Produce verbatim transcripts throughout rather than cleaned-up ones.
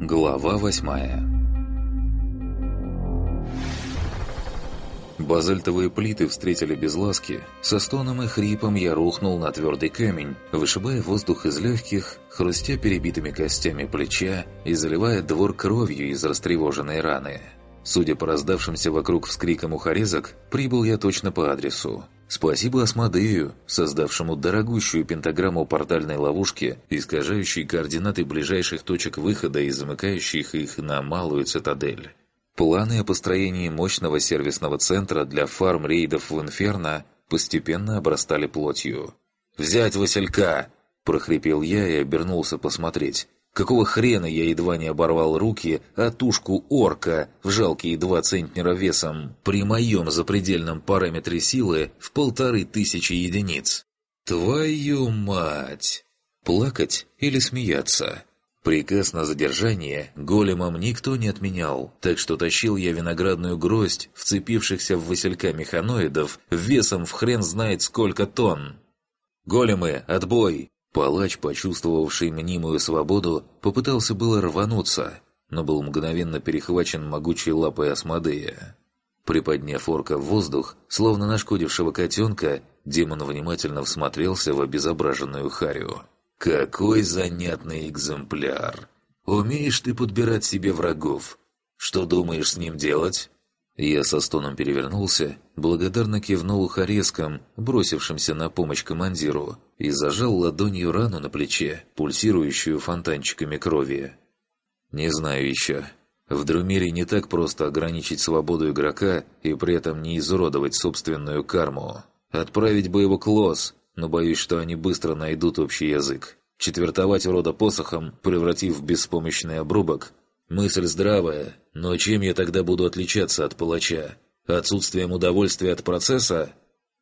Глава восьмая. Базальтовые плиты встретили без ласки. Со стоном и хрипом я рухнул на твердый камень, вышибая воздух из легких, хрустя перебитыми костями плеча и заливая двор кровью из растревоженной раны. Судя по раздавшимся вокруг вскрикам ухарезок, прибыл я точно по адресу. Спасибо Асмодею, создавшему дорогущую пентаграмму портальной ловушки, искажающей координаты ближайших точек выхода и замыкающих их на малую цитадель. Планы о построении мощного сервисного центра для фарм-рейдов в Инферно постепенно обрастали плотью. «Взять Василька!» – прохрипел я и обернулся посмотреть. Какого хрена я едва не оборвал руки, а тушку орка в жалкие два центнера весом при моем запредельном параметре силы в полторы тысячи единиц? Твою мать! Плакать или смеяться? Приказ на задержание големом никто не отменял, так что тащил я виноградную гроздь вцепившихся в Василька механоидов весом в хрен знает сколько тонн. «Големы, отбой!» Палач, почувствовавший мнимую свободу, попытался было рвануться, но был мгновенно перехвачен могучей лапой Асмодея. Приподняв орка в воздух, словно нашкодившего котенка, демон внимательно всмотрелся в обезображенную харю. «Какой занятный экземпляр! Умеешь ты подбирать себе врагов? Что думаешь с ним делать?» Я со стоном перевернулся, благодарно кивнул ухарескам, бросившимся на помощь командиру, и зажал ладонью рану на плече, пульсирующую фонтанчиками крови. Не знаю еще. В Друмире не так просто ограничить свободу игрока и при этом не изуродовать собственную карму. Отправить бы его к Лос, но боюсь, что они быстро найдут общий язык. Четвертовать урода посохом, превратив в беспомощный обрубок. Мысль здравая, но чем я тогда буду отличаться от палача? Отсутствием удовольствия от процесса?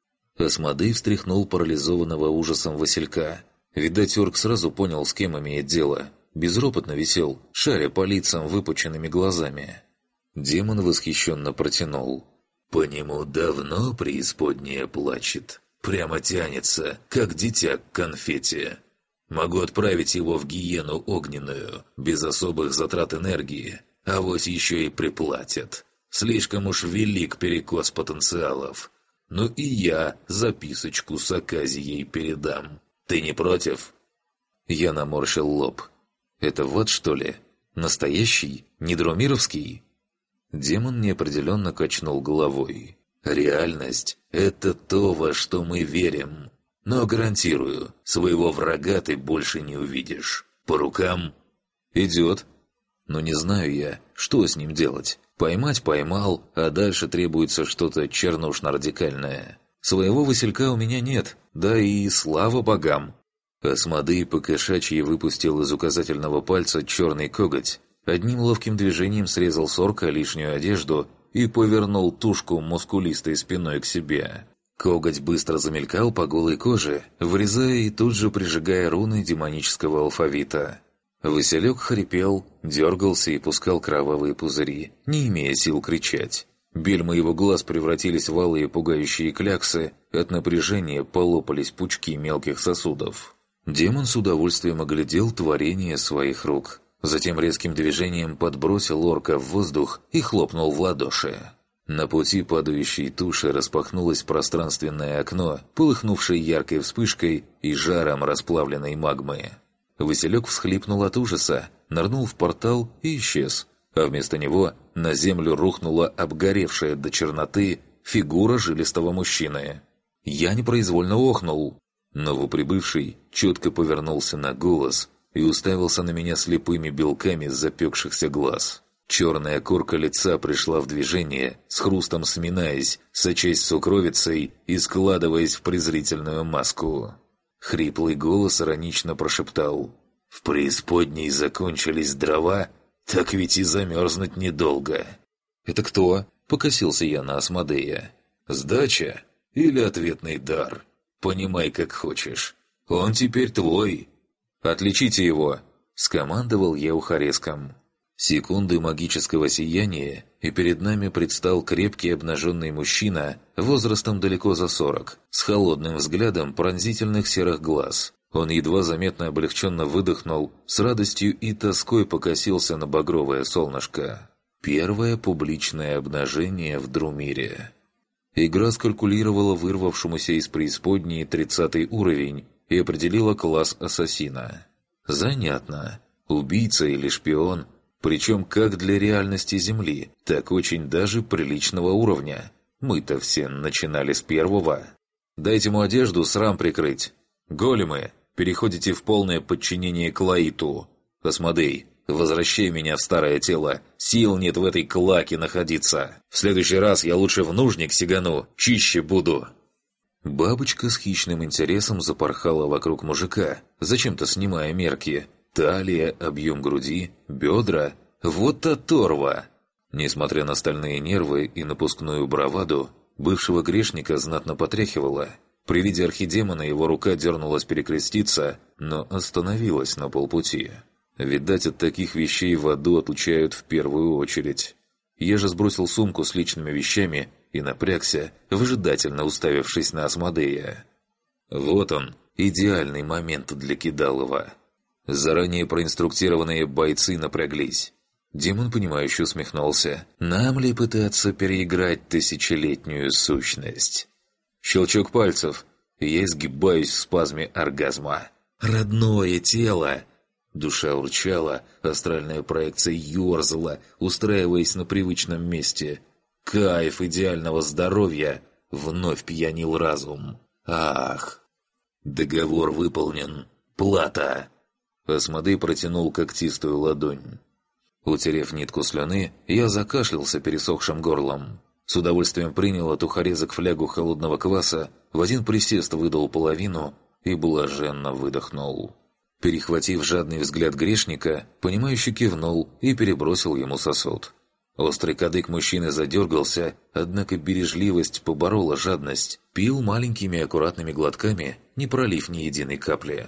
Асмодей встряхнул парализованного ужасом Василька. Видать, орк сразу понял, с кем имеет дело. Безропотно висел, шаря по лицам выпученными глазами. Демон восхищенно протянул. «По нему давно преисподняя плачет. Прямо тянется, как дитя к конфете. Могу отправить его в гиену огненную, без особых затрат энергии, авось еще и приплатят. Слишком уж велик перекос потенциалов. Ну и я записочку с оказией передам. Ты не против?» Я наморщил лоб. «Это вот что ли? Настоящий? Не друмировский?» Демон неопределенно качнул головой. «Реальность – это то, во что мы верим. Но гарантирую, своего врага ты больше не увидишь. По рукам?» «Идет. Но не знаю я, что с ним делать. Поймать поймал, а дальше требуется что-то чернушно-радикальное. Своего Василька у меня нет, да и слава богам!» Асмодей по-кошачьи выпустил из указательного пальца черный коготь, одним ловким движением срезал с орка лишнюю одежду и повернул тушку мускулистой спиной к себе. Коготь быстро замелькал по голой коже, вырезая и тут же прижигая руны демонического алфавита. Василек хрипел, дергался и пускал кровавые пузыри, не имея сил кричать. Бельмы его глаз превратились в алые пугающие кляксы, от напряжения полопались пучки мелких сосудов. Демон с удовольствием оглядел творение своих рук. Затем резким движением подбросил орка в воздух и хлопнул в ладоши. На пути падающей туши распахнулось пространственное окно, полыхнувшее яркой вспышкой и жаром расплавленной магмы. Василек всхлипнул от ужаса, нырнул в портал и исчез, а вместо него на землю рухнула обгоревшая до черноты фигура жилистого мужчины. Я непроизвольно охнул. Новоприбывший четко повернулся на голос и уставился на меня слепыми белками запекшихся глаз. Черная корка лица пришла в движение, с хрустом сминаясь, сочась сукровицей и складываясь в презрительную маску. Хриплый голос иронично прошептал: «В преисподней закончились дрова? Так ведь и замерзнуть недолго». «Это кто?» – покосился я на Асмодея. «Сдача или ответный дар? Понимай, как хочешь. Он теперь твой». «Отличите его!» – скомандовал я ухареском. Секунды магического сияния, и перед нами предстал крепкий обнаженный мужчина, возрастом далеко за сорок, с холодным взглядом пронзительных серых глаз. Он едва заметно облегченно выдохнул, с радостью и тоской покосился на багровое солнышко. Первое публичное обнажение в Друмире. Игра скалькулировала вырвавшемуся из преисподней тридцатый уровень и определила класс ассасина. Занятно. Убийца или шпион, причем как для реальности Земли, так очень даже приличного уровня. Мы-то все начинали с первого. Дайте ему одежду, срам прикрыть. Големы, переходите в полное подчинение Клаиту. Асмодей, возвращай меня в старое тело. Сил нет в этой клаке находиться. В следующий раз я лучше в нужник сигану, чище буду. Бабочка с хищным интересом запорхала вокруг мужика, зачем-то снимая мерки. Талия, объем груди, бедра. Вот оторва! Несмотря на стальные нервы и напускную браваду, бывшего грешника знатно потряхивало. При виде архидемона его рука дернулась перекреститься, но остановилась на полпути. Видать, от таких вещей в аду отлучают в первую очередь. Я же сбросил сумку с личными вещами и напрягся, выжидательно уставившись на Асмодея. Вот он, идеальный момент для кидалова. Заранее проинструктированные бойцы напряглись. Демон, понимающе усмехнулся. «Нам ли пытаться переиграть тысячелетнюю сущность?» Щелчок пальцев, и я изгибаюсь в спазме оргазма. «Родное тело!» Душа урчала, астральная проекция ёрзала, устраиваясь на привычном месте. Кайф идеального здоровья вновь пьянил разум. «Ах!» «Договор выполнен. Плата!» Асмодей протянул когтистую ладонь. Утерев нитку слюны, я закашлялся пересохшим горлом. С удовольствием принял от ухарезок флягу холодного кваса, в один присест выдал половину и блаженно выдохнул. Перехватив жадный взгляд грешника, понимающе кивнул и перебросил ему сосуд. Острый кадык мужчины задергался, однако бережливость поборола жадность, пил маленькими аккуратными глотками, не пролив ни единой капли.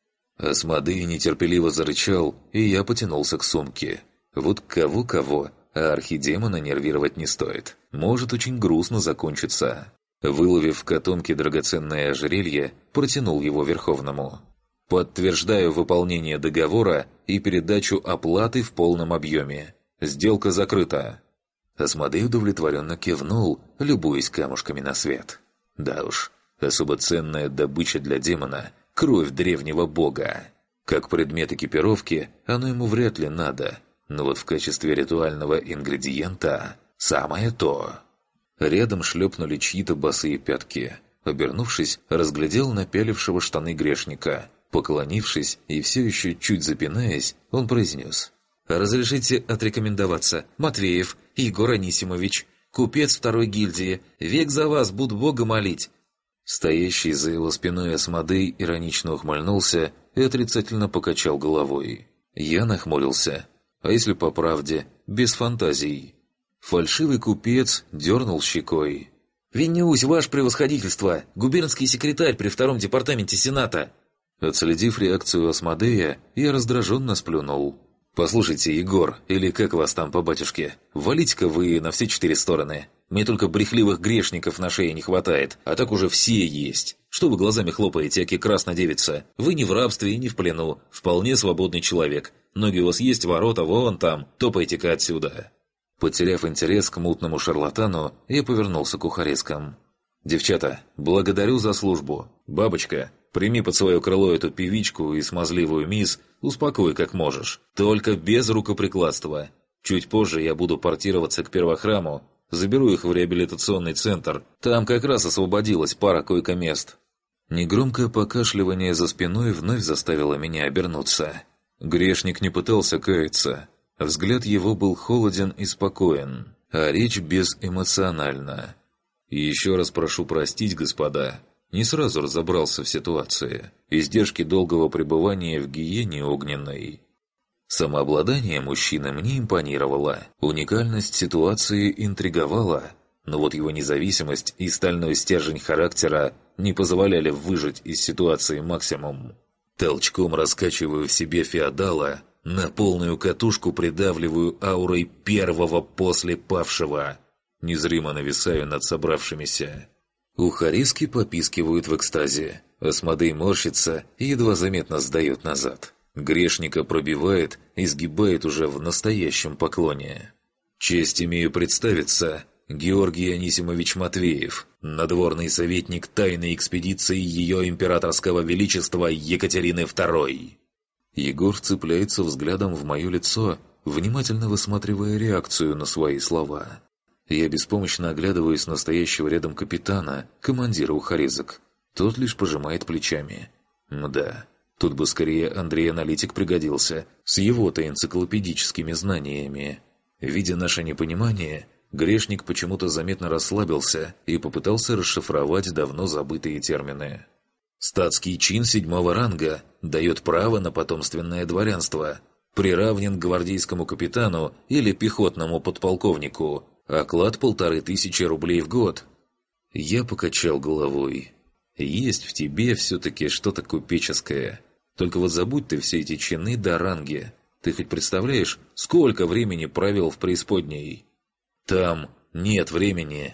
Асмодей нетерпеливо зарычал, и я потянулся к сумке. Вот кого-кого, а архидемона нервировать не стоит. Может очень грустно закончиться. Выловив в котомке драгоценное ожерелье, протянул его Верховному. «Подтверждаю выполнение договора и передачу оплаты в полном объеме. Сделка закрыта». Асмодей удовлетворенно кивнул, любуясь камушками на свет. Да уж, особо ценная добыча для демона – кровь древнего бога. Как предмет экипировки оно ему вряд ли надо, но вот в качестве ритуального ингредиента – самое то. Рядом шлепнули чьи-то босые пятки. Обернувшись, разглядел напялившего штаны грешника. Поклонившись и все еще чуть запинаясь, он произнес: «Разрешите отрекомендоваться. Матвеев Егор Анисимович, купец второй гильдии. Век за вас буду Бога молить». Стоящий за его спиной Асмодей иронично ухмыльнулся и отрицательно покачал головой. Я нахмурился. А если по правде, без фантазий? Фальшивый купец дернул щекой. «Винюсь, ваше превосходительство! Губернский секретарь при втором департаменте Сената!» Отследив реакцию Асмодея, я раздраженно сплюнул. «Послушайте, Егор, или как вас там по батюшке, валите-ка вы на все четыре стороны. Мне только брехливых грешников на шее не хватает, а так уже все есть. Что вы глазами хлопаете, аки красная девица? Вы не в рабстве и не в плену, вполне свободный человек. Ноги у вас есть, ворота вон там, топайте-ка отсюда». Потеряв интерес к мутному шарлатану, я повернулся к ухарескам. «Девчата, благодарю за службу. Бабочка, прими под свое крыло эту певичку и смазливую мисс, успокой как можешь. Только без рукоприкладства. Чуть позже я буду портироваться к первохраму, заберу их в реабилитационный центр. Там как раз освободилась пара койко-мест». Негромкое покашливание за спиной вновь заставило меня обернуться. Грешник не пытался каяться. Взгляд его был холоден и спокоен, а речь безэмоциональна. И еще раз прошу простить, господа, не сразу разобрался в ситуации. Издержки долгого пребывания в гиене огненной. Самообладание мужчины мне импонировало, уникальность ситуации интриговала, но вот его независимость и стальной стержень характера не позволяли выжать из ситуации максимум. Толчком раскачиваю в себе феодала, на полную катушку придавливаю аурой первого после павшего. Незримо нависаю над собравшимися. Ухариски попискивают в экстазе. Асмодей морщится и едва заметно сдает назад. Грешника пробивает и сгибает уже в настоящем поклоне. «Честь имею представиться, Георгий Анисимович Матвеев, надворный советник тайной экспедиции Ее Императорского Величества Екатерины Второй». Егор вцепляется взглядом в мое лицо, внимательно высматривая реакцию на свои слова. Я беспомощно оглядываюсь на стоящего рядом капитана, командира ухарезок. Тот лишь пожимает плечами. Мда, тут бы скорее Андрей-аналитик пригодился, с его-то энциклопедическими знаниями. Видя наше непонимание, грешник почему-то заметно расслабился и попытался расшифровать давно забытые термины. «Статский чин седьмого ранга дает право на потомственное дворянство, приравнен к гвардейскому капитану или пехотному подполковнику, оклад полторы тысячи рублей в год». Я покачал головой. Есть в тебе все-таки что-то купеческое. Только вот забудь ты все эти чины да ранги. Ты хоть представляешь, сколько времени провел в преисподней? Там нет времени.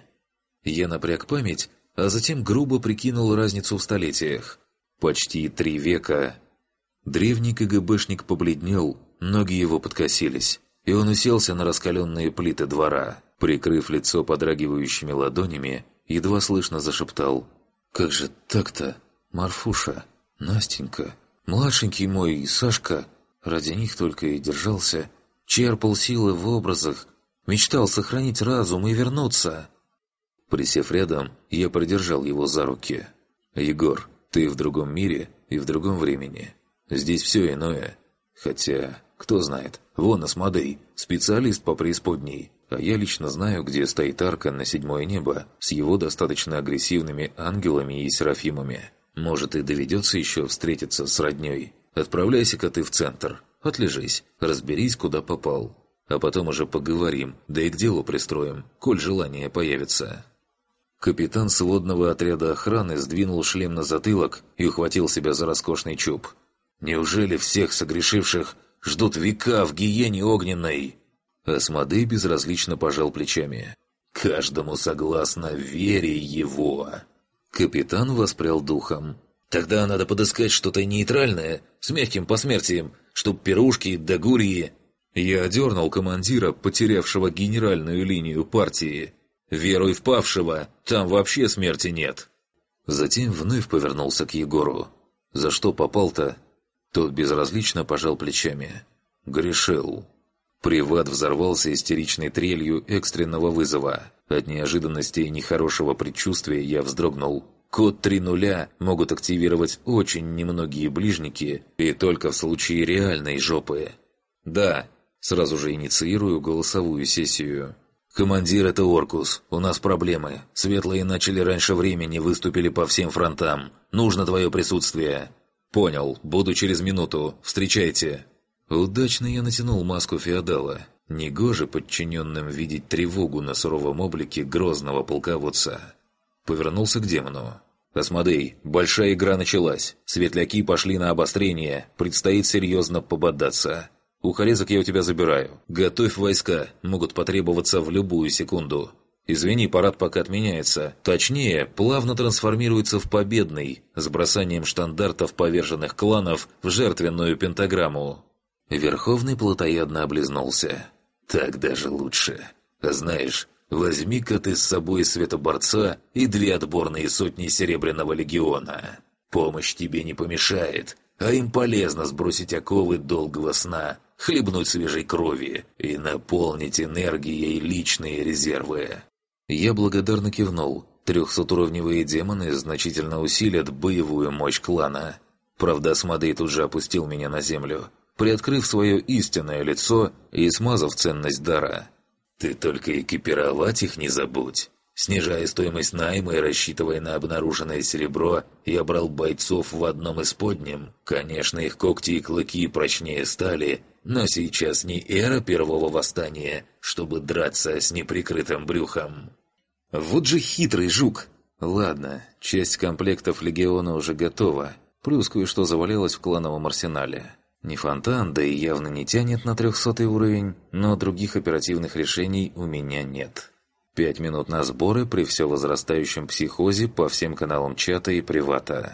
Я напряг память, а затем грубо прикинул разницу в столетиях. Почти три века. Древний КГБшник побледнел, ноги его подкосились, и он уселся на раскаленные плиты двора. Прикрыв лицо подрагивающими ладонями, едва слышно зашептал: «Как же так-то? Марфуша, Настенька, младшенький мой Сашка, ради них только и держался, черпал силы в образах, мечтал сохранить разум и вернуться». Присев рядом, я придержал его за руки. «Егор, ты в другом мире и в другом времени. Здесь все иное. Хотя, кто знает, вон Асмодей, специалист по преисподней. А я лично знаю, где стоит арка на седьмое небо с его достаточно агрессивными ангелами и серафимами. Может, и доведется еще встретиться с родней. Отправляйся-ка ты в центр, отлежись, разберись, куда попал. А потом уже поговорим, да и к делу пристроим, коль желание появится». Капитан сводного отряда охраны сдвинул шлем на затылок и ухватил себя за роскошный чуб. «Неужели всех согрешивших ждут века в гиене огненной?» Асмодей безразлично пожал плечами. «Каждому согласно вере его». Капитан воспрял духом. «Тогда надо подыскать что-то нейтральное, с мягким посмертием, чтоб пирушки да гурьи». Я одернул командира, потерявшего генеральную линию партии. «Веруй в павшего, там вообще смерти нет». Затем вновь повернулся к Егору. «За что попал-то?» Тот безразлично пожал плечами. «Грешил». Приват взорвался истеричной трелью экстренного вызова. От неожиданности и нехорошего предчувствия я вздрогнул. Код три нуля могут активировать очень немногие ближники, и только в случае реальной жопы. «Да», сразу же инициирую голосовую сессию. «Командир, это Оркус. У нас проблемы. Светлые начали раньше времени, выступили по всем фронтам. Нужно твое присутствие». «Понял. Буду через минуту. Встречайте». Удачно я натянул маску феодала. Негоже подчиненным видеть тревогу на суровом облике грозного полководца. Повернулся к демону. «Асмодей, большая игра началась. Светляки пошли на обострение. Предстоит серьезно пободаться. Ухарезок я у тебя забираю. Готовь войска. Могут потребоваться в любую секунду. Извини, парад пока отменяется. Точнее, плавно трансформируется в победный, с бросанием штандартов поверженных кланов в жертвенную пентаграмму». Верховный плотоядно облизнулся. «Так даже лучше. Знаешь, возьми-ка ты с собой Светоборца и две отборные сотни Серебряного легиона. Помощь тебе не помешает, а им полезно сбросить оковы долгого сна, хлебнуть свежей крови и наполнить энергией личные резервы». Я благодарно кивнул. Трехсотуровневые демоны значительно усилят боевую мощь клана. Правда, Асмодей тут же опустил меня на землю, приоткрыв свое истинное лицо и смазав ценность дара. «Ты только экипировать их не забудь. Снижая стоимость найма и рассчитывая на обнаруженное серебро, я брал бойцов в одном из подним. Конечно, их когти и клыки прочнее стали, но сейчас не эра первого восстания, чтобы драться с неприкрытым брюхом». «Вот же хитрый жук!» «Ладно, часть комплектов легиона уже готова, плюс кое-что завалялось в клановом арсенале. Не фонтан, да и явно не тянет на трехсотый уровень, но других оперативных решений у меня нет. Пять минут на сборы при все возрастающем психозе по всем каналам чата и привата.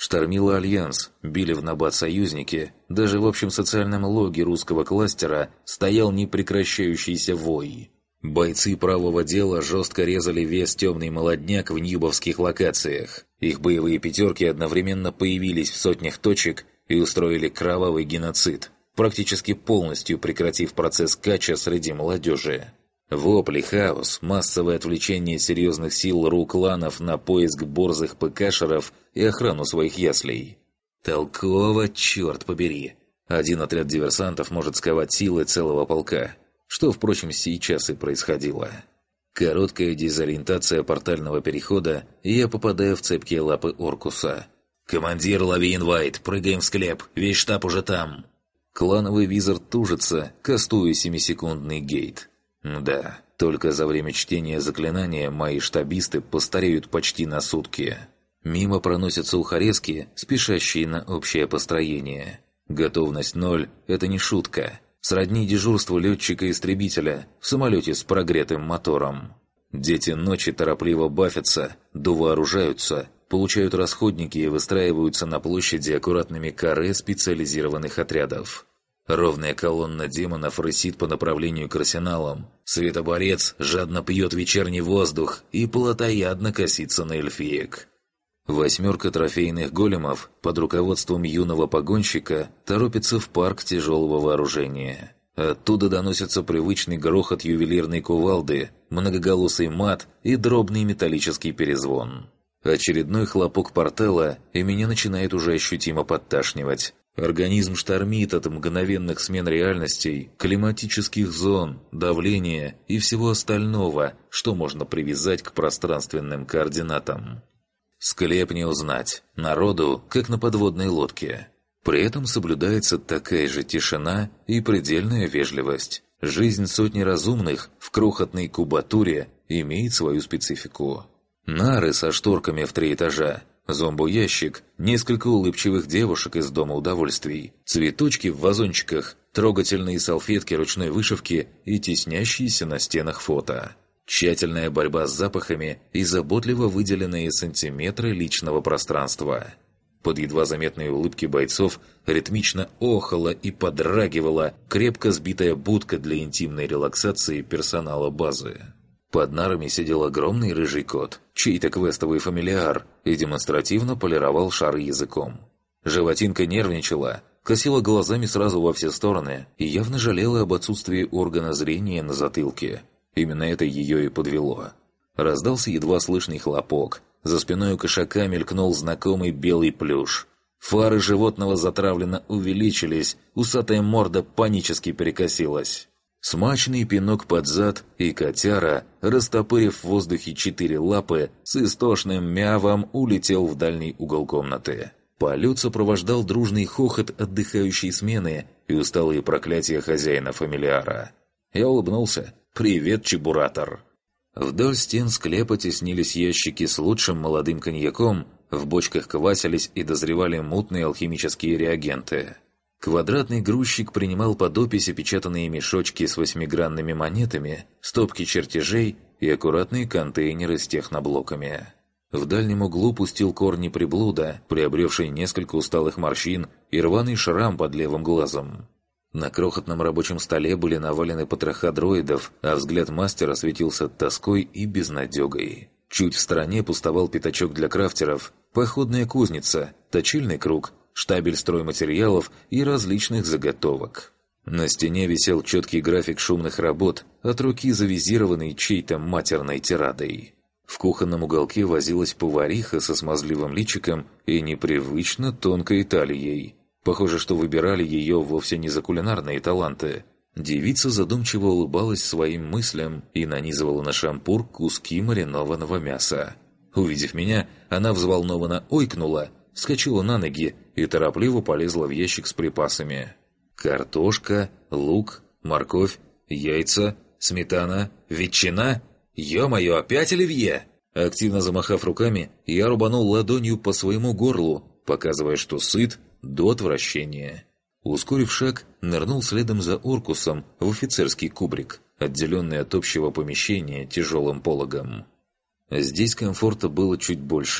Штормило Альянс, били в набат союзники, даже в общем социальном логе русского кластера стоял непрекращающийся вой. Бойцы правого дела жестко резали весь темный молодняк в ньюбовских локациях. Их боевые пятерки одновременно появились в сотнях точек и устроили кровавый геноцид, практически полностью прекратив процесс кача среди молодежи. Вопли, хаос, массовое отвлечение серьезных сил РУ кланов на поиск борзых ПКшеров и охрану своих яслей. Толково, черт побери! Один отряд диверсантов может сковать силы целого полка, что, впрочем, сейчас и происходило. Короткая дезориентация портального перехода, и я попадаю в цепкие лапы Оркуса. «Командир, лови инвайт, прыгаем в склеп, весь штаб уже там!» Клановый визор тужится, кастуя семисекундный гейт. Да, только за время чтения заклинания мои штабисты постареют почти на сутки. Мимо проносятся ухарезки, спешащие на общее построение. Готовность ноль – это не шутка. Сродни дежурству летчика-истребителя в самолете с прогретым мотором. Дети ночи торопливо бафятся, довооружаются, получают расходники и выстраиваются на площади аккуратными каре специализированных отрядов. Ровная колонна демонов рысит по направлению к арсеналам. Светоборец жадно пьет вечерний воздух и плотоядно косится на эльфиек. Восьмерка трофейных големов под руководством юного погонщика торопится в парк тяжелого вооружения. Оттуда доносится привычный грохот ювелирной кувалды, многоголосый мат и дробный металлический перезвон. Очередной хлопок портала, и меня начинает уже ощутимо подташнивать. Организм штормит от мгновенных смен реальностей, климатических зон, давления и всего остального, что можно привязать к пространственным координатам. Склеп не узнать, народу, как на подводной лодке. При этом соблюдается такая же тишина и предельная вежливость. Жизнь сотни разумных в крохотной кубатуре имеет свою специфику. Нары со шторками в три этажа, зомбоящик, несколько улыбчивых девушек из дома удовольствий, цветочки в вазончиках, трогательные салфетки ручной вышивки и теснящиеся на стенах фото. Тщательная борьба с запахами и заботливо выделенные сантиметры личного пространства. Под едва заметные улыбки бойцов ритмично охала и подрагивала крепко сбитая будка для интимной релаксации персонала базы. Под нарами сидел огромный рыжий кот, чей-то квестовый фамилиар, и демонстративно полировал шар языком. Животинка нервничала, косила глазами сразу во все стороны и явно жалела об отсутствии органа зрения на затылке. Именно это ее и подвело. Раздался едва слышный хлопок. За спиной у кошака мелькнул знакомый белый плюш. Фары животного затравленно увеличились, усатая морда панически перекосилась. Смачный пинок под зад, и котяра, растопырив в воздухе четыре лапы, с истошным мявом улетел в дальний угол комнаты. Полет сопровождал дружный хохот отдыхающей смены и усталые проклятия хозяина-фамилиара. Я улыбнулся. «Привет, чебуратор!» Вдоль стен склепа теснились ящики с лучшим молодым коньяком, в бочках квасились и дозревали мутные алхимические реагенты. Квадратный грузчик принимал под опись опечатанные мешочки с восьмигранными монетами, стопки чертежей и аккуратные контейнеры с техноблоками. В дальнем углу пустил корни приблуда, приобревший несколько усталых морщин и рваный шрам под левым глазом. На крохотном рабочем столе были навалены потроха дроидов, а взгляд мастера светился тоской и безнадегой. Чуть в стороне пустовал пятачок для крафтеров, походная кузница, точильный круг, штабель стройматериалов и различных заготовок. На стене висел четкий график шумных работ, от руки завизированный чьей-то матерной тирадой. В кухонном уголке возилась повариха со смазливым личиком и непривычно тонкой талией. Похоже, что выбирали ее вовсе не за кулинарные таланты. Девица задумчиво улыбалась своим мыслям и нанизывала на шампур куски маринованного мяса. Увидев меня, она взволнованно ойкнула, вскочила на ноги и торопливо полезла в ящик с припасами. Картошка, лук, морковь, яйца, сметана, ветчина. Ё-моё, опять оливье! Активно замахав руками, я рубанул ладонью по своему горлу, показывая, что сыт до отвращения. Ускорив шаг, нырнул следом за Оркусом в офицерский кубрик, отделенный от общего помещения тяжелым пологом. Здесь комфорта было чуть больше.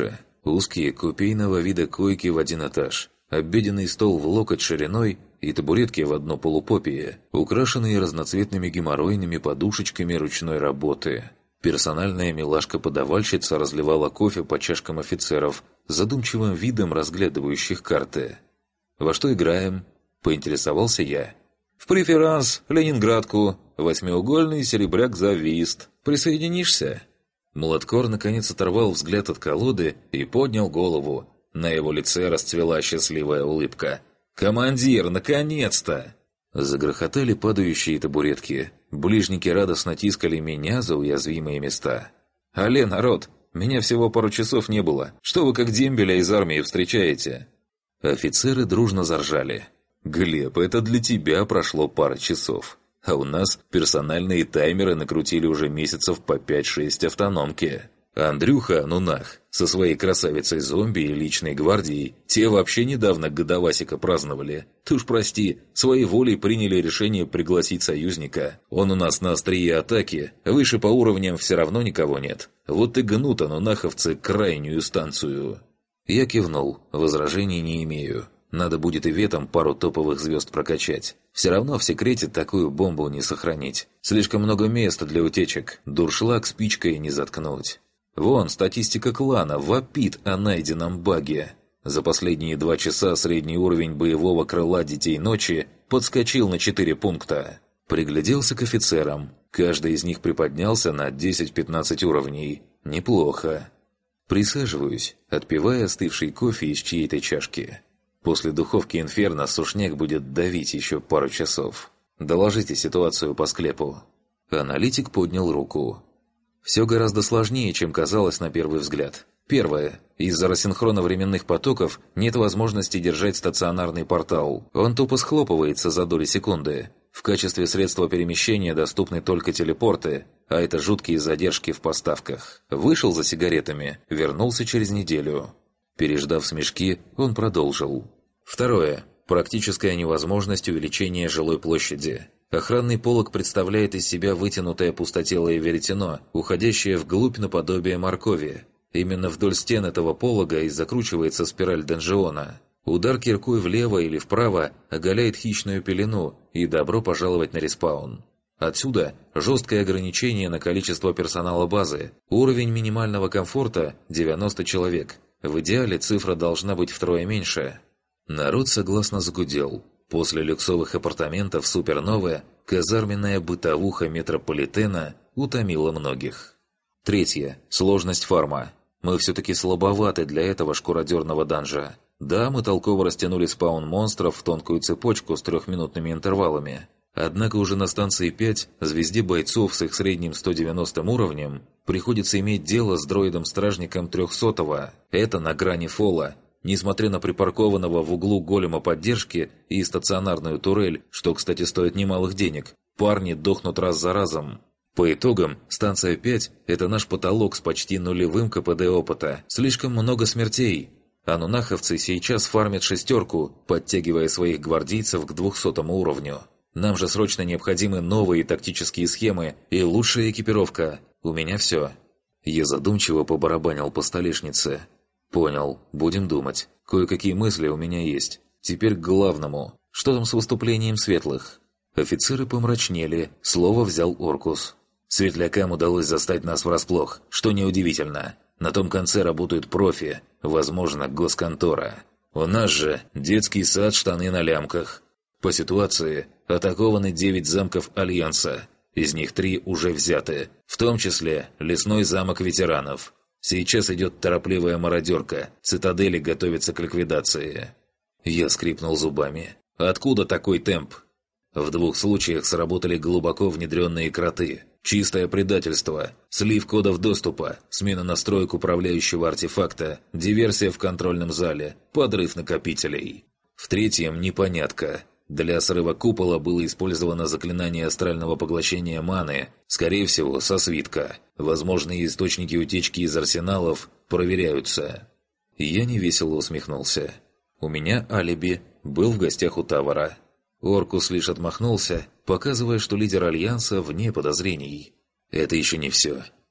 Узкие купейного вида койки в один этаж, обеденный стол в локоть шириной и табуретки в одно полупопие, украшенные разноцветными геморройными подушечками ручной работы. Персональная милашка-подавальщица разливала кофе по чашкам офицеров, задумчивым видом разглядывающих карты. «Во что играем?» – поинтересовался я. «В преферанс, Ленинградку, восьмиугольный серебряк-завист. Присоединишься?» Младкор наконец оторвал взгляд от колоды и поднял голову. На его лице расцвела счастливая улыбка. «Командир, наконец-то!» Загрохотали падающие табуретки. Ближники радостно тискали меня за уязвимые места. «Алле, народ! Меня всего пару часов не было. Что вы как дембеля из армии встречаете?» Офицеры дружно заржали. «Глеб, это для тебя прошло пара часов. А у нас персональные таймеры накрутили уже месяцев по пять-шесть автономки. Андрюха, ну нах, со своей красавицей-зомби и личной гвардией, те вообще недавно годовасика праздновали. Ты уж прости, своей волей приняли решение пригласить союзника. Он у нас на острие атаки, выше по уровням все равно никого нет. Вот и гнут анунаховцы крайнюю станцию». Я кивнул, возражений не имею. Надо будет и ветом пару топовых звезд прокачать. Все равно в секрете такую бомбу не сохранить. Слишком много места для утечек. Дуршлаг спичкой не заткнуть. Вон, статистика клана вопит о найденном баге. За последние два часа средний уровень боевого крыла Детей Ночи подскочил на четыре пункта. Пригляделся к офицерам. Каждый из них приподнялся на десять-пятнадцать уровней. Неплохо. Присаживаюсь, отпивая остывший кофе из чьей-то чашки. После духовки Инферно сушняк будет давить еще пару часов. Доложите ситуацию по склепу. Аналитик поднял руку. Все гораздо сложнее, чем казалось на первый взгляд. Первое. Из-за рассинхрона временных потоков нет возможности держать стационарный портал. Он тупо схлопывается за доли секунды. В качестве средства перемещения доступны только телепорты, а это жуткие задержки в поставках. Вышел за сигаретами, вернулся через неделю. Переждав смешки, он продолжил. Второе. Практическая невозможность увеличения жилой площади. Охранный полог представляет из себя вытянутое пустотелое веретено, уходящее вглубь наподобие моркови. Именно вдоль стен этого полога и закручивается спираль донжиона. Удар киркой влево или вправо оголяет хищную пелену, и добро пожаловать на респаун. Отсюда жесткое ограничение на количество персонала базы. Уровень минимального комфорта – девяносто человек. В идеале цифра должна быть втрое меньше. Народ согласно загудел. После люксовых апартаментов суперновая, казарменная бытовуха метрополитена утомила многих. Третье. Сложность фарма. Мы все-таки слабоваты для этого шкуродерного данжа. Да, мы толково растянули спаун монстров в тонкую цепочку с трехминутными интервалами. Однако уже на станции пять, звезде бойцов с их средним сто девяностым уровнем, приходится иметь дело с дроидом-стражником трехсотого. Это на грани фола. Несмотря на припаркованного в углу голема поддержки и стационарную турель, что, кстати, стоит немалых денег, парни дохнут раз за разом. По итогам, станция пять – это наш потолок с почти нулевым КПД опыта. Слишком много смертей. Анунаховцы сейчас фармят шестерку, подтягивая своих гвардейцев к двухсотому уровню. Нам же срочно необходимы новые тактические схемы и лучшая экипировка. У меня все. Я задумчиво побарабанил по столешнице. Понял, будем думать. Кое-какие мысли у меня есть. Теперь к главному. Что там с выступлением светлых? Офицеры помрачнели, слово взял Оркус. Светлякам удалось застать нас врасплох, что неудивительно. На том конце работают профи, возможно, госконтора. У нас же детский сад, штаны на лямках. По ситуации атакованы девять замков Альянса. Из них три уже взяты, в том числе лесной замок ветеранов. Сейчас идет торопливая мародерка, цитадели готовятся к ликвидации. Я скрипнул зубами. Откуда такой темп? В двух случаях сработали глубоко внедренные кроты. Чистое предательство, слив кодов доступа, смена настроек управляющего артефакта, диверсия в контрольном зале, подрыв накопителей. В третьем непонятка. Для срыва купола было использовано заклинание астрального поглощения маны, скорее всего, со свитка. Возможные источники утечки из арсеналов проверяются. Я невесело усмехнулся. У меня алиби, был в гостях у Тавара. Оркус лишь отмахнулся, показывая, что лидер Альянса вне подозрений. Это еще не все.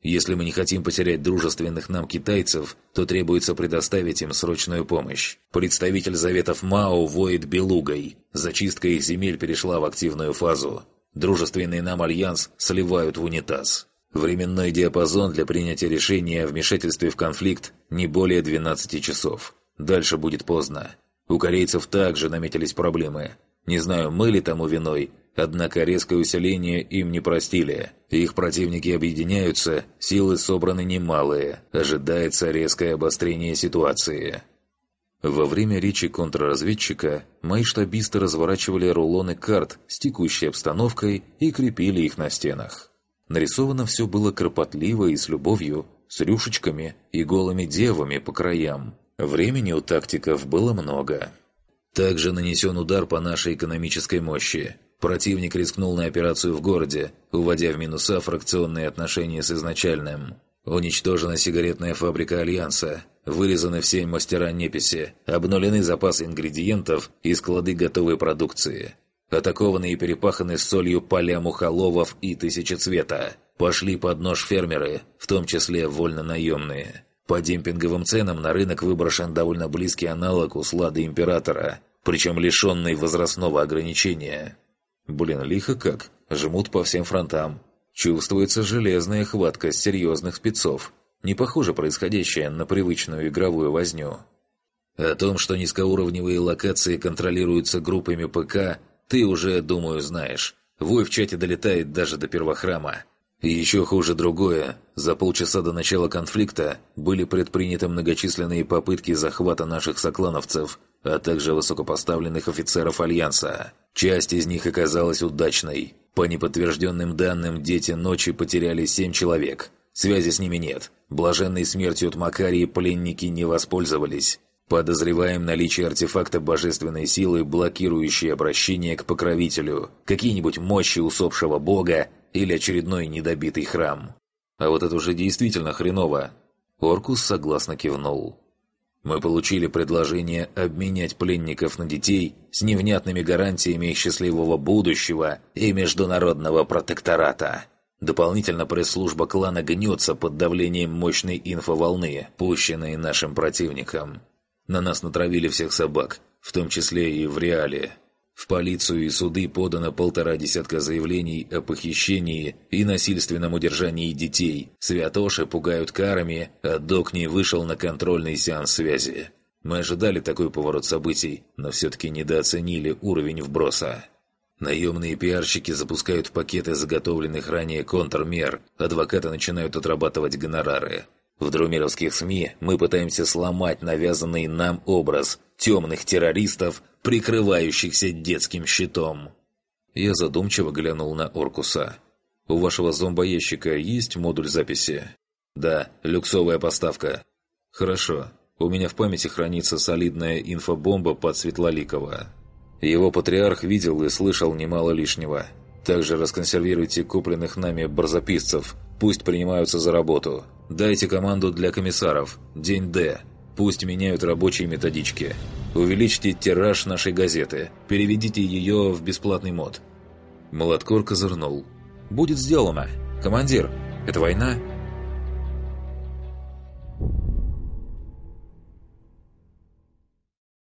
Если мы не хотим потерять дружественных нам китайцев, то требуется предоставить им срочную помощь. Представитель Заветов Мао воет белугой. Зачистка их земель перешла в активную фазу. Дружественный нам альянс сливают в унитаз. Временной диапазон для принятия решения о вмешательстве в конфликт не более двенадцати часов. Дальше будет поздно. У корейцев также наметились проблемы. Не знаю, мы ли тому виной, однако резкое усиление им не простили. Их противники объединяются, силы собраны немалые. Ожидается резкое обострение ситуации. Во время речи контрразведчика мои штабисты разворачивали рулоны карт с текущей обстановкой и крепили их на стенах. Нарисовано все было кропотливо и с любовью, с рюшечками и голыми девами по краям. Времени у тактиков было много. Также нанесен удар по нашей экономической мощи. Противник рискнул на операцию в городе, уводя в минуса фракционные отношения с изначальным. Уничтожена сигаретная фабрика Альянса, вырезаны все мастера неписи, обнулены запасы ингредиентов и склады готовой продукции. Атакованы и перепаханы солью поля мухоловов и тысячецвета. Пошли под нож фермеры, в том числе вольно-наемные. По демпинговым ценам на рынок выброшен довольно близкий аналог услады Императора, причем лишенный возрастного ограничения. Блин, лихо как, жмут по всем фронтам. Чувствуется железная хватка серьезных спецов, не похоже происходящее на привычную игровую возню. О том, что низкоуровневые локации контролируются группами ПК, ты уже, думаю, знаешь. Вой в чате долетает даже до первохрама. И еще хуже другое. За полчаса до начала конфликта были предприняты многочисленные попытки захвата наших соклановцев, а также высокопоставленных офицеров Альянса. Часть из них оказалась удачной. По неподтвержденным данным, дети ночи потеряли семь человек. Связи с ними нет. Блаженной смертью от Макарии пленники не воспользовались. Подозреваем наличие артефакта божественной силы, блокирующей обращение к покровителю, какие-нибудь мощи усопшего бога или очередной недобитый храм. А вот это уже действительно хреново. Оркус согласно кивнул. Мы получили предложение обменять пленников на детей с невнятными гарантиями счастливого будущего и международного протектората. Дополнительно пресс-служба клана гнется под давлением мощной инфоволны, пущенной нашим противником. На нас натравили всех собак, в том числе и в реале. В полицию и суды подано полтора десятка заявлений о похищении и насильственном удержании детей. Святоши пугают карами, а Докни вышел на контрольный сеанс связи. Мы ожидали такой поворот событий, но все-таки недооценили уровень вброса. Наемные пиарщики запускают пакеты заготовленных ранее контрмер, адвокаты начинают отрабатывать гонорары. В друмеровских СМИ мы пытаемся сломать навязанный нам образ темных террористов, прикрывающихся детским щитом. Я задумчиво глянул на Оркуса. «У вашего зомбоящика есть модуль записи?» «Да, люксовая поставка». «Хорошо. У меня в памяти хранится солидная инфобомба под Светлоликова. Его патриарх видел и слышал немало лишнего. Также расконсервируйте купленных нами барзаписцев, пусть принимаются за работу. Дайте команду для комиссаров. День Д. Пусть меняют рабочие методички. Увеличьте тираж нашей газеты. Переведите ее в бесплатный мод». Молоткор козырнул. «Будет сделано. Командир, это война?»